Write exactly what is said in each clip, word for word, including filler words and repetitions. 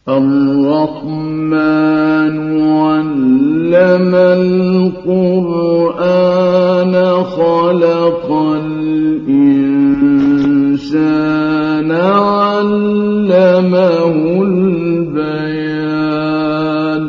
الرحمن علم القرآن خلق الإنسان علمه البيان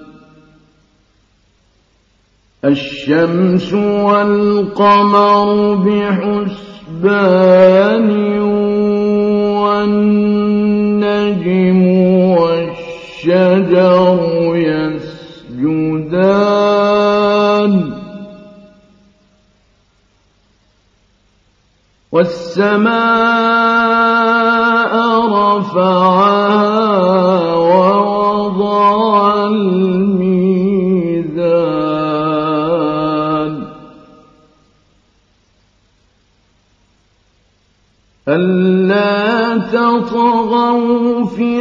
الشمس والقمر بحسبان والنجم والشجر يسجدان والسماء رفعها ووضع الميزان ألا تطغوا في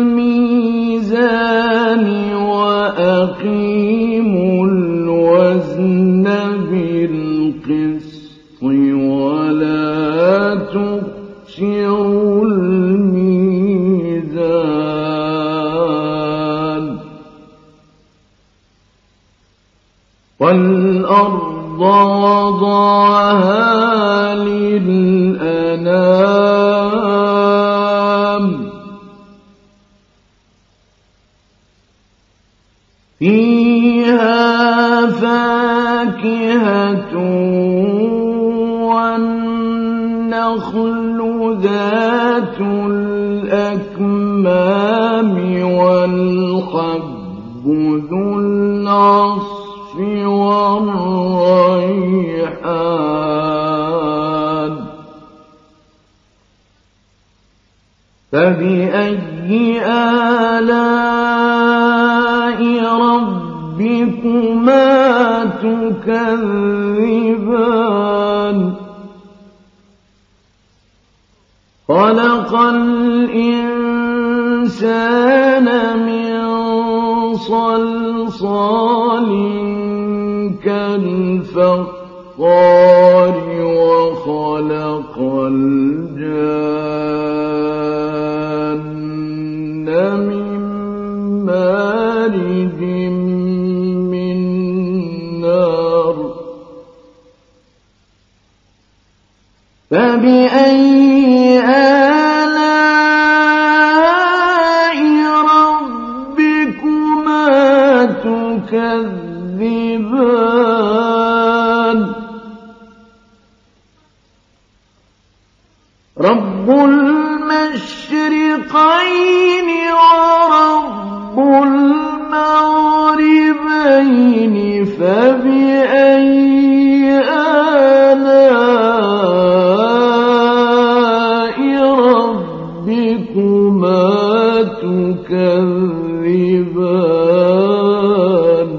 الميزان وأقيموا الوزن بالقسط ولا تخسروا الميزان والأرض وضعها للأنام فيها فاكهة والنخل ذات الأكمام والحب ذو العصف والريحان فبأي آلاء ربكما تكذبان خلق الإنسان من صلصال كالفخار وخلق الجان من مارج من نار فبأي آلاء ربكما تكذبان رب المشرقين ورب المغربين فبأي آلاء ربكما تكذبان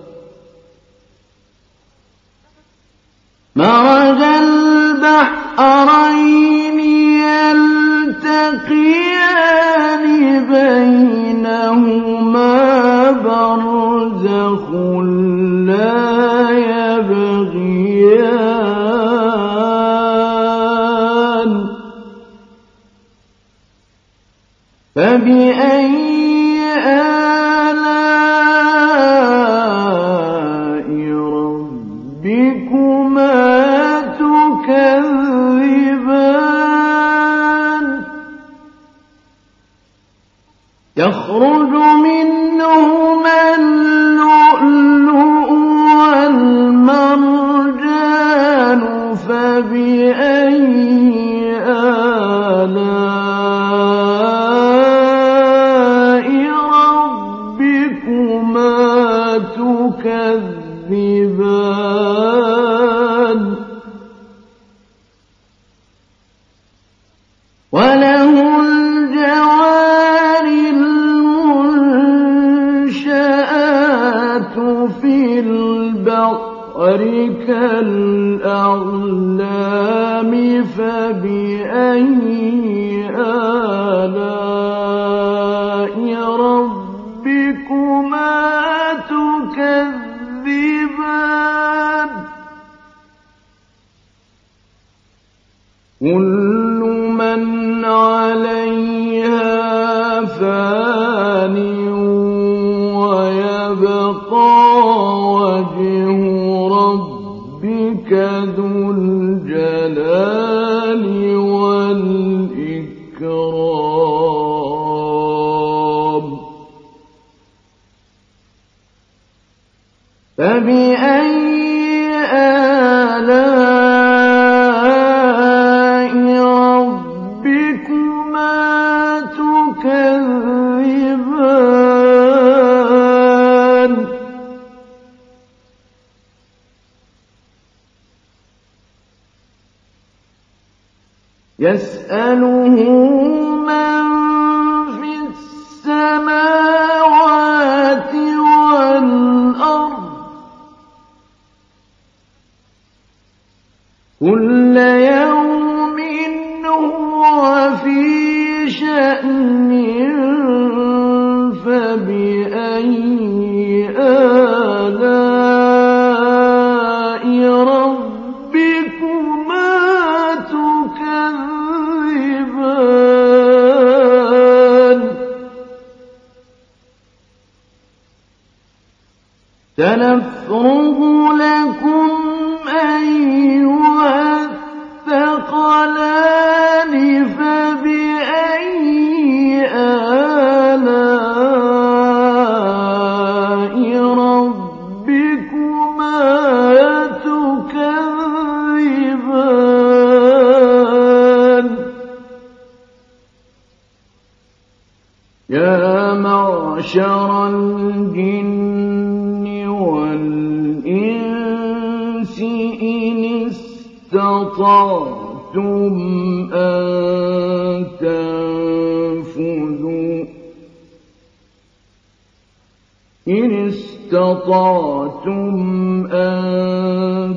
مرج البحرين يلتقيان بينهما برزخ لا يبغيان فبأي آلاء ربكما تكذبان يخرج منهما اللؤلؤ والمرجان فبأي آلاء ربكما تكذبان وله الجوار المنشآت في البحر كالأعلام فبأي آلاء ربكما تكذبان كل من عليها فان ويبقى وجه ربك ذو الجلال والإكرام فبأي آلاء ربكما تكذبان يسأله من في السماوات والأرض كل يوم هو في شأن فبأي آلاء ربكما تكذبان سنفرغ لكم أيها الثقلان فبأي آلاء ربكما تكذبان يا معشر الجن والإنس إن استطعتم أن تنفذوا إن استطعتم أن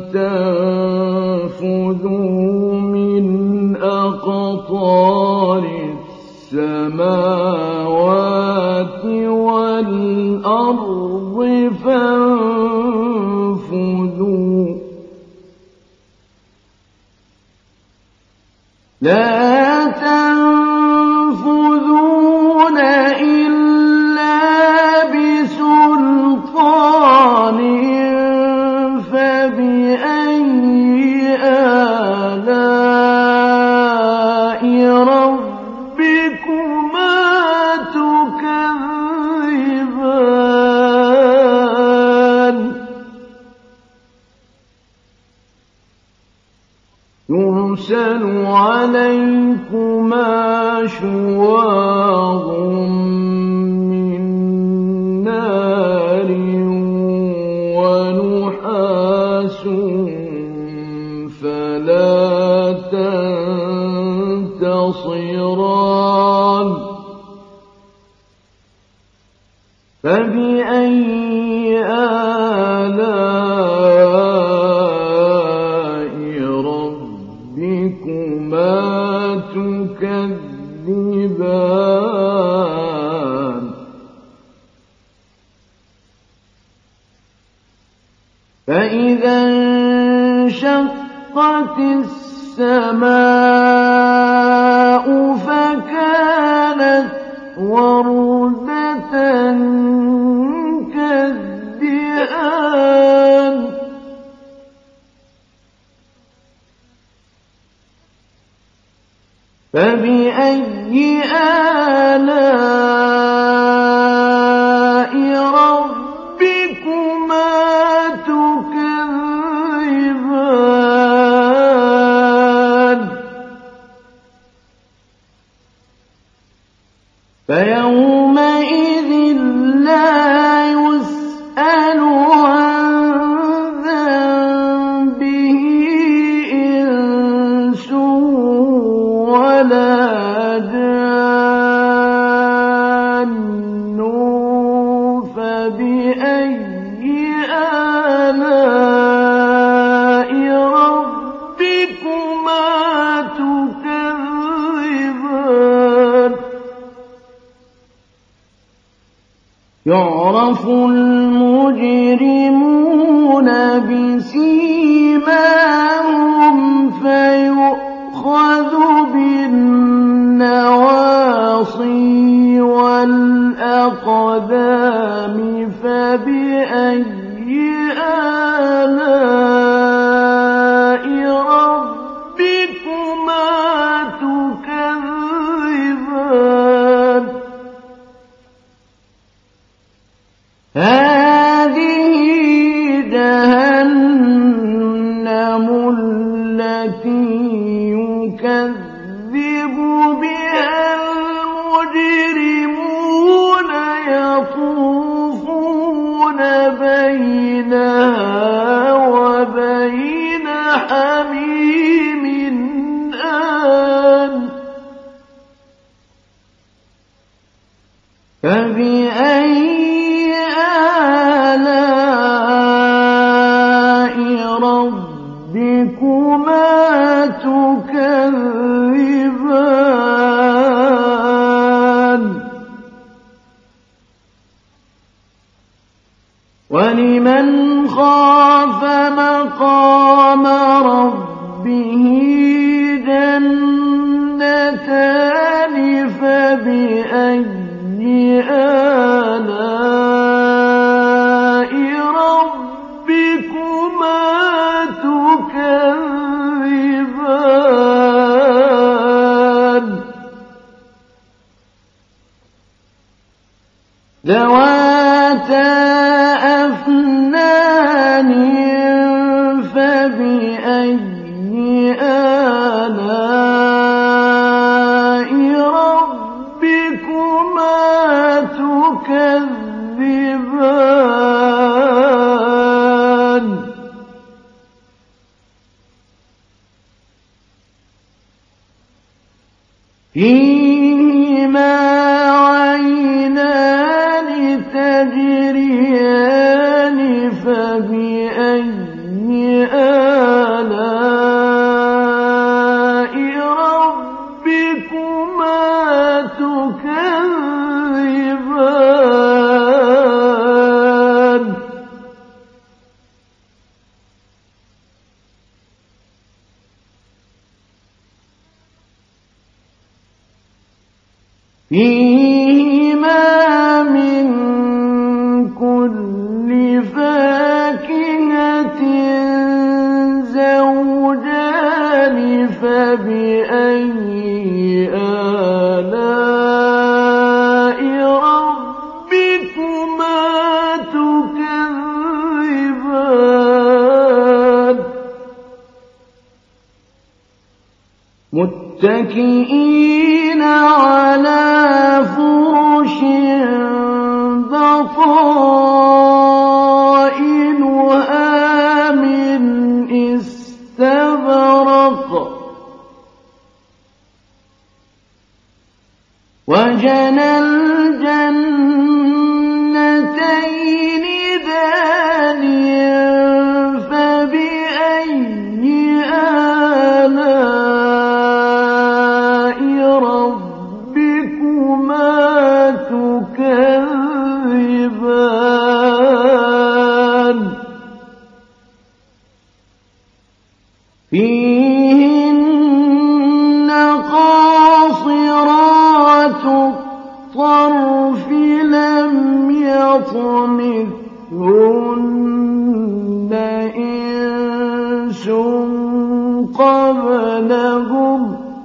تنفذوا من أقطار السماوات والأرض فانفذوا لا تنفذون إلا بسلطان فبأي آلاء ربكما تكذبان يرسل عليكما شواظ من نار ونحاس فلا تنتصران فبأي آلاء ربكما تكذبان فإذا انشقت السماء فكانت وردة كالدهان فبأي آلاء ربكما تكذبان فيومئذ لا يسأل عن ذنبه إنس ولا جان فبأي آلاء ربكما تكذبان يعرف المجرمون بسيماهم فيؤخذ بالنواصي والأخذ الأقدام فبأي آلاء ربكما تكذبان هذه جهنم التي يكذب بها المجرمون يطوفون بينها وبين حميم آن فبأي آلاء ربكما تكذبان ولمن خاف مقام ربه جنتان فبأي آلاء ربكما تكذبان ذواتا أفنان فبأي آلاء ربكما تكذبان فيهما عينان تجريان فبأي آلاء ربكما تكذبان فيهما من كل فاكهة زوجان فبأي آلاء ربكما تكذبان متكئين على فرش بطائنها من استبرق وجنى الجنتين دان فبأي آلاء ربكما تكذبان فيهن قاصرات الطرف لم يطمثهن إنس قبلهم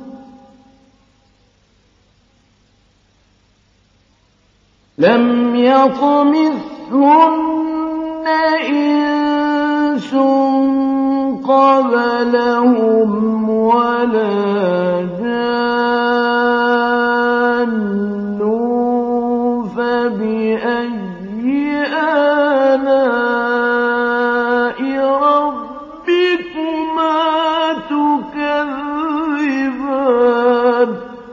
لم يطمثهن إنس قبلهم ولا جان فبأي آلاء ربكما تكذبان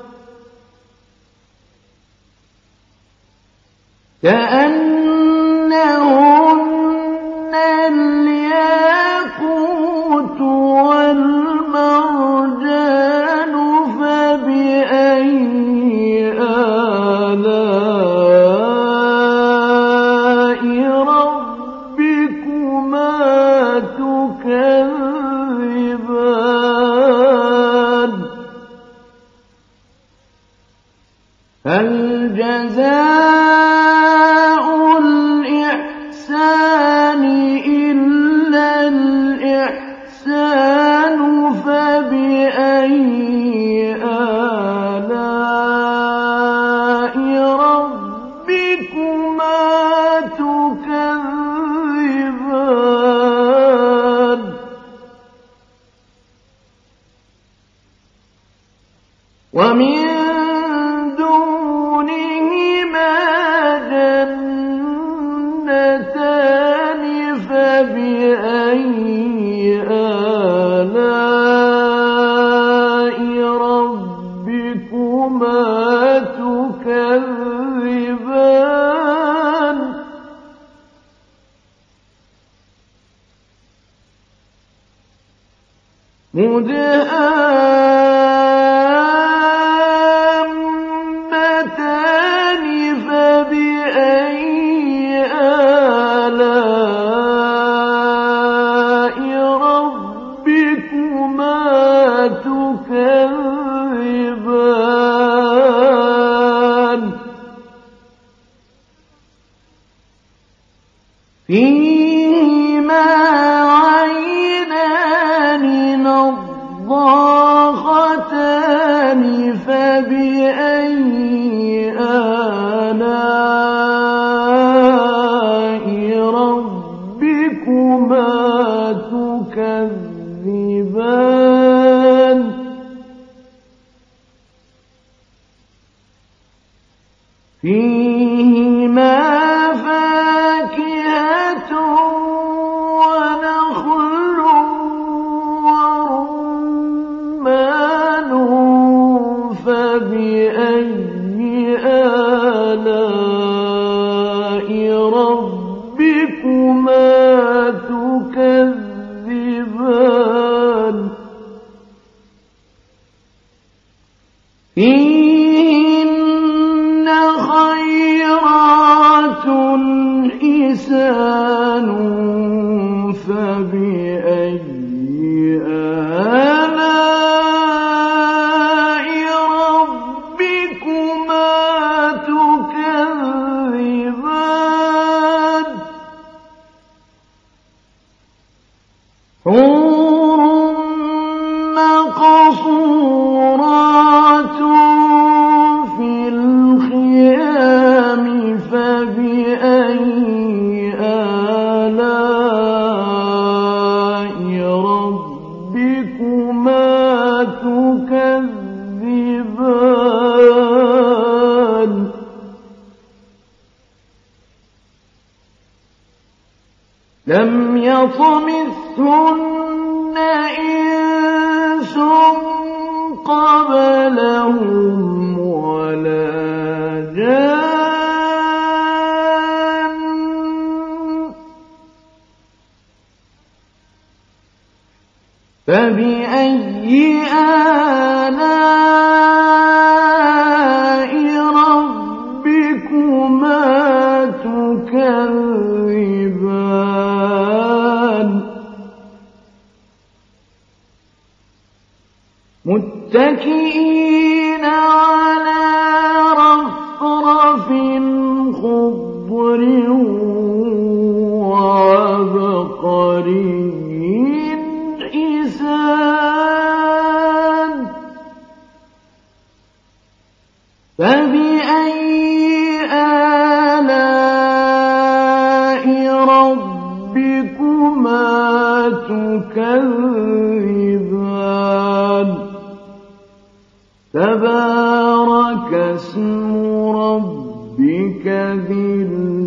كأنهن الياقوت والمرجان فبأي آلاء ربكما تكذبان هل جزاء مُدْهَامَّتَانِ فَبِأَيِّ آلَاءِ رَبِّكُمَا تُكَذِّبَانِ فِيهِمَا عَيْنَانِ نَضَّاخَتَانِ فَبِأَيِّ آلَاءِ رَبِّكُمَا تُكَذِّبَانِ فِيهِمَا فَاكِهَةٌ وَنَخْلٌ وَرُمَّانٌ فَبِأَيِّ آلَاءِ رَبِّكُمَا تُكَذِّبَانِ فِيهِنَّ خَيْرَاتٌ حِسَانٌ فَبِأَيِّ آلَاءِ رَبِّكُمَا تُكَذِّبَانِ حُورٌ مَّقْصُورَاتٌ فِي الْخِيَامِ فَبِأَيِّ آلَاءِ رَبِّكُمَا تُكَذِّبَانِ لَمْ يَطْمِثْهُنَّ إِنسٌ قَبْلَهُمْ وَلَا جَانٌّ فَبِأَيِّ آلَاءِ رَبِّكُمَا تُكَذِّبَانِ مُتَّكِئِينَ عَلَى رَفْرَفٍ خُضْرٍ وَعَبْقَرِيٍّ حِسَانٍ فَبِأَيِّ آلَاءِ رَبِّكُمَا تُكَذِّبَانِ تَبَارَكَ اسْمُ رَبِّكَ ذِي